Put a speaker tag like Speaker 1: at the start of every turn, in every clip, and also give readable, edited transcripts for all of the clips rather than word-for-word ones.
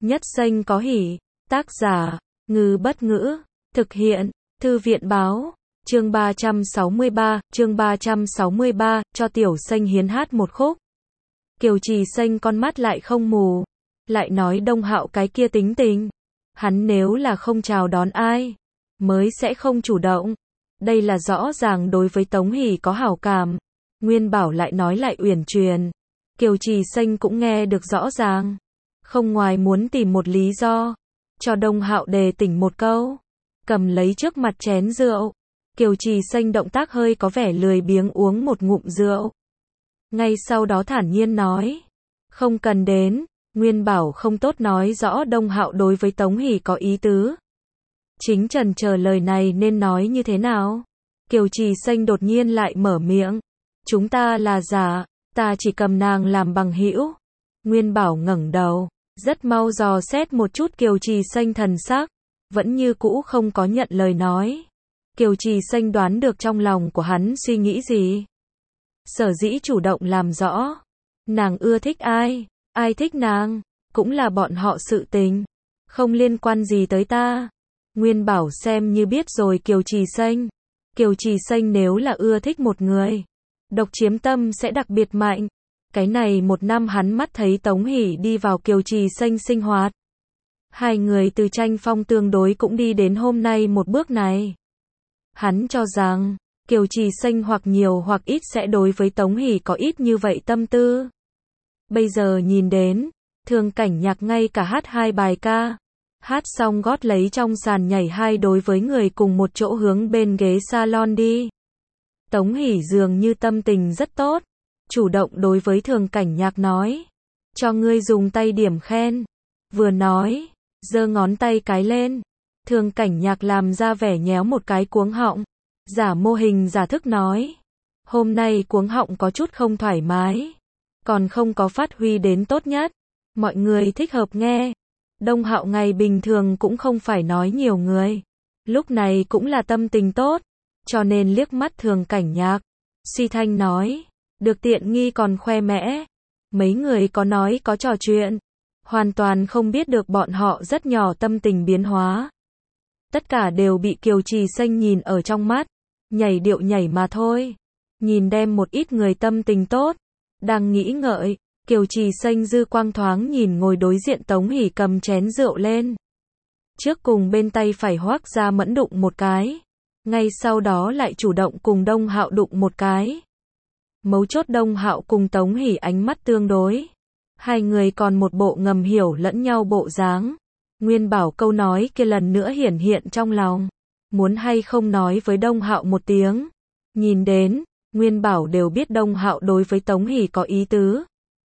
Speaker 1: Nhất xanh có hỉ. Tác giả, Ngư Bất Ngữ. Thực hiện, Thư viện Báo. Chương 363, cho Tiểu Xanh hiến hát một khúc. Kiều Trì Xanh con mắt lại không mù. Lại nói Đông Hạo cái kia tính tình. Hắn nếu là không chào đón ai, mới sẽ không chủ động. Đây là rõ ràng đối với Tống Hỷ có hảo cảm. Nguyên Bảo lại nói lại uyển chuyển. Kiều Trì Xanh cũng nghe được rõ ràng. Không ngoài muốn tìm một lý do, cho Đông Hạo đề tỉnh một câu. Cầm lấy trước mặt chén rượu. Kiều Trì Xanh động tác hơi có vẻ lười biếng uống một ngụm rượu. Ngay sau đó thản nhiên nói. Không cần đến. Nguyên Bảo không tốt nói rõ Đông Hạo đối với Tống Hỷ có ý tứ. Chính chần chờ lời này nên nói như thế nào. Kiều Trì Xanh đột nhiên lại mở miệng. Chúng ta là giả, ta chỉ cầm nàng làm bằng hữu. Nguyên Bảo ngẩng đầu, rất mau dò xét một chút Kiều Trì Xanh thần sắc, vẫn như cũ không có nhận lời nói. Kiều Trì Xanh đoán được trong lòng của hắn suy nghĩ gì. Sở dĩ chủ động làm rõ, nàng ưa thích ai, ai thích nàng, cũng là bọn họ sự tình, không liên quan gì tới ta. Nguyên Bảo xem như biết rồi Kiều Trì Xanh. Kiều Trì Xanh nếu là ưa thích một người, độc chiếm tâm sẽ đặc biệt mạnh. Cái này một năm hắn mắt thấy Tống Hỷ đi vào Kiều Trì Xanh sinh hoạt. Hai người từ tranh phong tương đối cũng đi đến hôm nay một bước này. Hắn cho rằng, Kiều Trì Xanh hoặc nhiều hoặc ít sẽ đối với Tống Hỷ có ít như vậy tâm tư. Bây giờ nhìn đến, Thường Cảnh Nhạc ngay cả hát hai bài ca. Hát xong gót lấy trong sàn nhảy hai đối với người cùng một chỗ hướng bên ghế salon đi. Tống Hỷ dường như tâm tình rất tốt. Chủ động đối với Thường Cảnh Nhạc nói. Cho ngươi dùng tay điểm khen. Vừa nói, giơ ngón tay cái lên. Thường Cảnh Nhạc làm ra vẻ nhéo một cái cuống họng. Giả mô hình giả thức nói. Hôm nay cuống họng có chút không thoải mái. Còn không có phát huy đến tốt nhất. Mọi người thích hợp nghe. Đông Hạo ngày bình thường cũng không phải nói nhiều người. Lúc này cũng là tâm tình tốt. Cho nên liếc mắt Thường Cảnh Nhạc. Suy thanh nói. Được tiện nghi còn khoe mẽ. Mấy người có nói có trò chuyện. Hoàn toàn không biết được bọn họ rất nhỏ tâm tình biến hóa. Tất cả đều bị Kiều Trì Xanh nhìn ở trong mắt. Nhảy điệu nhảy mà thôi. Nhìn đem một ít người tâm tình tốt. Đang nghĩ ngợi. Kiều Trì Xanh dư quang thoáng nhìn ngồi đối diện Tống Hỷ cầm chén rượu lên. Trước cùng bên tay phải Hoắc Gia Mẫn đụng một cái. Ngay sau đó lại chủ động cùng Đông Hạo đụng một cái. Mấu chốt Đông Hạo cùng Tống Hỷ ánh mắt tương đối. Hai người còn một bộ ngầm hiểu lẫn nhau bộ dáng. Nguyên Bảo câu nói kia lần nữa hiển hiện trong lòng. Muốn hay không nói với Đông Hạo một tiếng. Nhìn đến, Nguyên Bảo đều biết Đông Hạo đối với Tống Hỷ có ý tứ.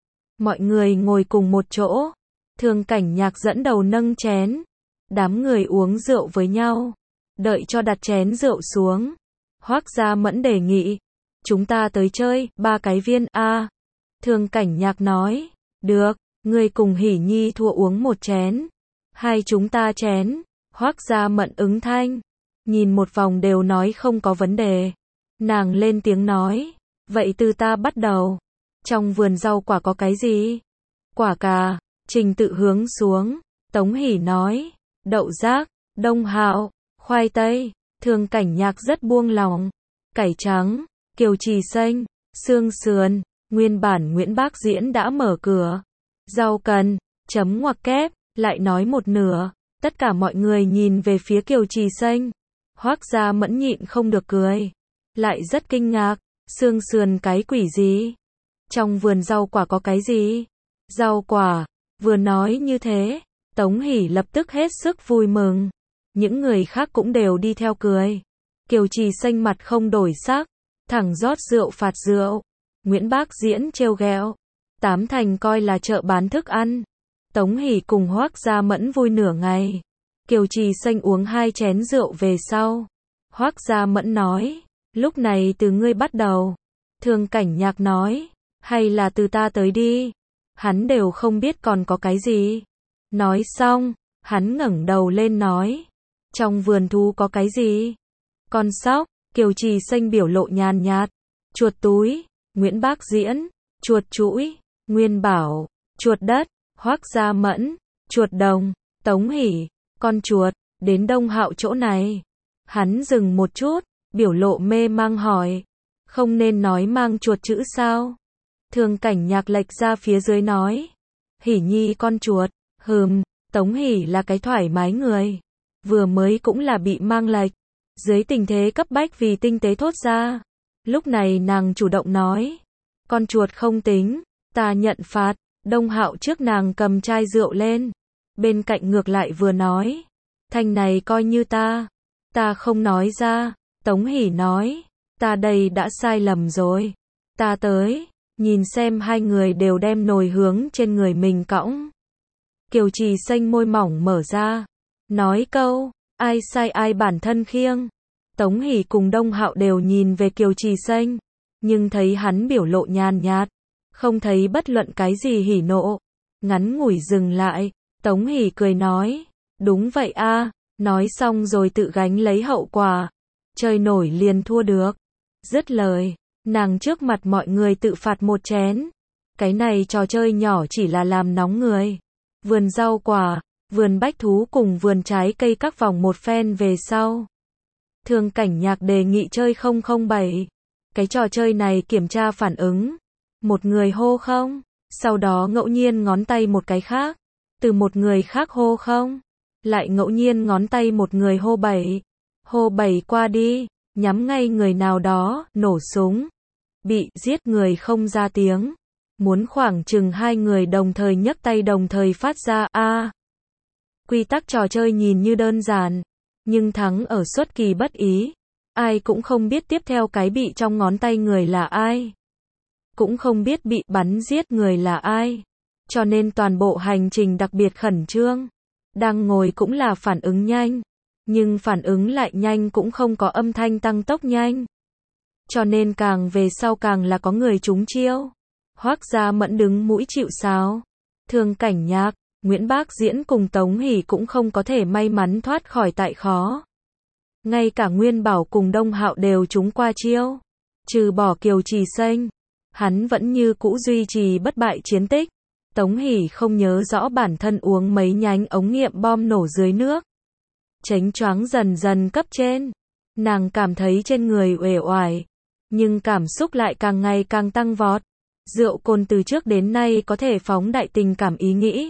Speaker 1: Mọi người ngồi cùng một chỗ. Thường Cảnh Nhạc dẫn đầu nâng chén. Đám người uống rượu với nhau. Đợi cho đặt chén rượu xuống. Hoắc Gia Mẫn đề nghị. Chúng ta tới chơi, 3 cái viên, a. Thường Cảnh Nhạc nói. Được, ngươi cùng Hỷ Nhi thua uống một chén. Hai chúng ta chén. Hoắc Gia Mẫn ứng thanh. Nhìn một vòng đều nói không có vấn đề. Nàng lên tiếng nói. Vậy từ ta bắt đầu. Trong vườn rau quả có cái gì? Quả cà. Trình Tự hướng xuống. Tống Hỷ nói. Đậu rác. Đông Hạo. Khoai tây. Thường Cảnh Nhạc rất buông lòng. Cải trắng. Kiều Trì Xanh. Xương sườn. Nguyên bản Nguyễn Bác Diễn đã mở cửa. Rau cần. Chấm ngoặc kép. Lại nói một nửa. Tất cả mọi người nhìn về phía Kiều Trì Xanh. Hoắc Gia Mẫn nhịn không được cười. Lại rất kinh ngạc. Xương sườn cái quỷ gì? Trong vườn rau quả có cái gì? Rau quả. Vừa nói như thế, Tống Hỷ lập tức hết sức vui mừng. Những người khác cũng đều đi theo cười. Kiều Trì Xanh mặt không đổi sắc, thẳng rót rượu phạt rượu. Nguyễn Bác Diễn trêu ghẹo. Tám thành coi là chợ bán thức ăn. Tống Hỷ cùng Hoắc Gia Mẫn vui nửa ngày. Kiều Trì Xanh uống 2 chén rượu về sau. Hoắc Gia Mẫn nói. Lúc này từ ngươi bắt đầu. Thường Cảnh Nhạc nói. Hay là từ ta tới đi. Hắn đều không biết còn có cái gì. Nói xong, hắn ngẩng đầu lên nói. Trong vườn thú có cái gì? Con sóc. Kiều Trì Xanh biểu lộ nhàn nhạt. Chuột túi. Nguyễn Bác Diễn. Chuột chuỗi. Nguyên Bảo. Chuột đất. Hoắc Gia Mẫn. Chuột đồng, Tống Hỷ, con chuột, đến Đông Hạo chỗ này. Hắn dừng một chút, biểu lộ mê mang hỏi. Không nên nói mang chuột chữ sao? Thường Cảnh Nhạc lệch ra phía dưới nói. Hỷ nhi con chuột, Tống Hỷ là cái thoải mái người. Vừa mới cũng là bị mang lệch. Dưới tình thế cấp bách vì tinh tế thốt ra. Lúc này nàng chủ động nói. Con chuột không tính, ta nhận phạt. Đông Hạo trước nàng cầm chai rượu lên. Bên cạnh ngược lại vừa nói. Thanh này coi như ta không nói ra. Tống Hỷ nói. Ta đây đã sai lầm rồi. Ta tới, nhìn xem hai người đều đem nồi hướng trên người mình cõng. Kiều Trì Xanh môi mỏng mở ra. Nói câu, ai sai ai bản thân khiêng. Tống Hỷ cùng Đông Hạo đều nhìn về Kiều Trì Xanh. Nhưng thấy hắn biểu lộ nhàn nhạt. Không thấy bất luận cái gì hỉ nộ. Ngắn ngủi dừng lại. Tống Hỷ cười nói. Đúng vậy a. Nói xong rồi tự gánh lấy hậu quả. Chơi nổi liền thua được. Dứt lời, nàng trước mặt mọi người tự phạt một chén. Cái này trò chơi nhỏ chỉ là làm nóng người. Vườn rau quả, vườn bách thú cùng vườn trái cây các vòng một phen về sau. Thường Cảnh Nhạc đề nghị chơi 007. Cái trò chơi này kiểm tra phản ứng. Một người hô không, sau đó ngẫu nhiên ngón tay một cái khác. Từ một người khác hô không, lại ngẫu nhiên ngón tay một người hô 7. Hô 7 qua đi, nhắm ngay người nào đó, nổ súng. Bị giết người không ra tiếng. Muốn khoảng chừng hai người đồng thời nhấc tay đồng thời phát ra a. Quy tắc trò chơi nhìn như đơn giản, nhưng thắng ở xuất kỳ bất ý. Ai cũng không biết tiếp theo cái bị trong ngón tay người là ai. Cũng không biết bị bắn giết người là ai. Cho nên toàn bộ hành trình đặc biệt khẩn trương. Đang ngồi cũng là phản ứng nhanh. Nhưng phản ứng lại nhanh cũng không có âm thanh tăng tốc nhanh. Cho nên càng về sau càng là có người trúng chiêu. Hoắc Gia Mẫn đứng mũi chịu sào. Thường Cảnh Nhạc, Nguyễn Bác Diễn cùng Tống Hỷ cũng không có thể may mắn thoát khỏi tại khó. Ngay cả Nguyên Bảo cùng Đông Hạo đều trúng qua chiêu. Trừ bỏ Kiều Trì Xanh, hắn vẫn như cũ duy trì bất bại chiến tích. Tống Hỷ không nhớ rõ bản thân uống mấy nhánh ống nghiệm bom nổ dưới nước. Chánh choáng dần dần cấp trên. Nàng cảm thấy trên người uể oải, nhưng cảm xúc lại càng ngày càng tăng vọt. Rượu cồn từ trước đến nay có thể phóng đại tình cảm ý nghĩ.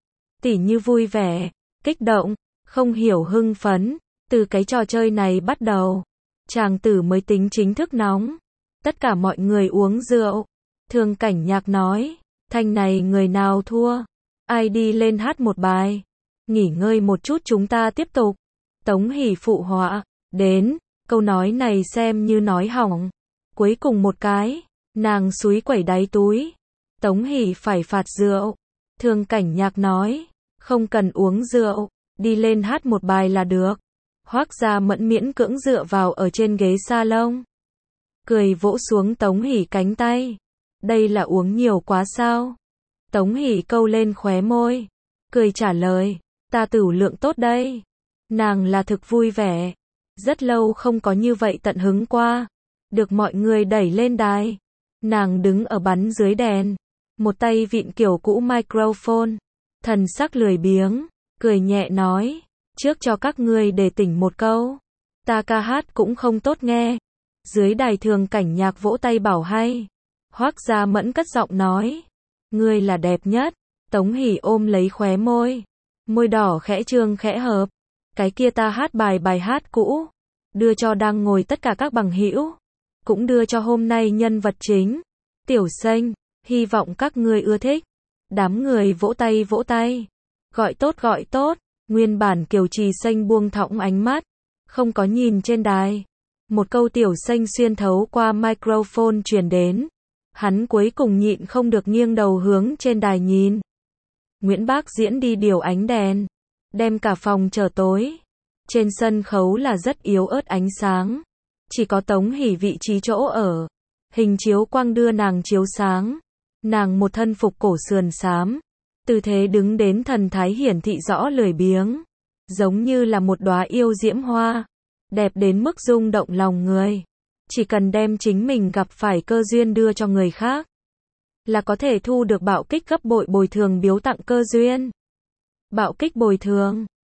Speaker 1: Tỉ như vui vẻ, kích động, không hiểu hưng phấn. Từ cái trò chơi này bắt đầu, chàng tử mới tính chính thức nóng. Tất cả mọi người uống rượu. Thường Cảnh Nhạc nói, thanh này người nào thua, ai đi lên hát một bài. Nghỉ ngơi một chút chúng ta tiếp tục. Tống Hỷ phụ họa, đến, câu nói này xem như nói hỏng. Cuối cùng một cái, nàng xúi quẩy đáy túi. Tống Hỷ phải phạt rượu. Thường Cảnh Nhạc nói, không cần uống rượu, đi lên hát một bài là được. Hoắc Gia Mẫn miễn cưỡng dựa vào ở trên ghế salon. Cười vỗ xuống Tống Hỷ cánh tay. Đây là uống nhiều quá sao? Tống Hỷ câu lên khóe môi. Cười trả lời, ta tửu lượng tốt đây. Nàng là thực vui vẻ. Rất lâu không có như vậy tận hứng qua. Được mọi người đẩy lên đài. Nàng đứng ở bắn dưới đèn. Một tay vịn kiểu cũ microphone. Thần sắc lười biếng. Cười nhẹ nói. Trước cho các ngươi để tỉnh một câu. Ta ca hát cũng không tốt nghe. Dưới đài Thường Cảnh Nhạc vỗ tay bảo hay. Hoắc Gia Mẫn cất giọng nói. Ngươi là đẹp nhất. Tống Hỷ ôm lấy khóe môi. Môi đỏ khẽ trương khẽ hợp. Cái kia ta hát bài hát cũ. Đưa cho đang ngồi tất cả các bằng hữu. Cũng đưa cho hôm nay nhân vật chính. Tiểu Xanh. Hy vọng các ngươi ưa thích. Đám người vỗ tay. Gọi tốt. Nguyên bản Kiều Trì Xanh buông thõng ánh mắt. Không có nhìn trên đài. Một câu Tiểu Xanh xuyên thấu qua microphone truyền đến. Hắn cuối cùng nhịn không được nghiêng đầu hướng trên đài nhìn. Nguyễn Bác Diễn đi điều ánh đèn. Đem cả phòng trở tối. Trên sân khấu là rất yếu ớt ánh sáng. Chỉ có Tống Hỷ vị trí chỗ ở. Hình chiếu quang đưa nàng chiếu sáng. Nàng một thân phục cổ sườn xám. Tư thế đứng đến thần thái hiển thị rõ lười biếng. Giống như là một đóa yêu diễm hoa. Đẹp đến mức rung động lòng người. Chỉ cần đem chính mình gặp phải cơ duyên đưa cho người khác. Là có thể thu được bạo kích gấp bội bồi thường biếu tặng cơ duyên. Bạo kích bồi thường.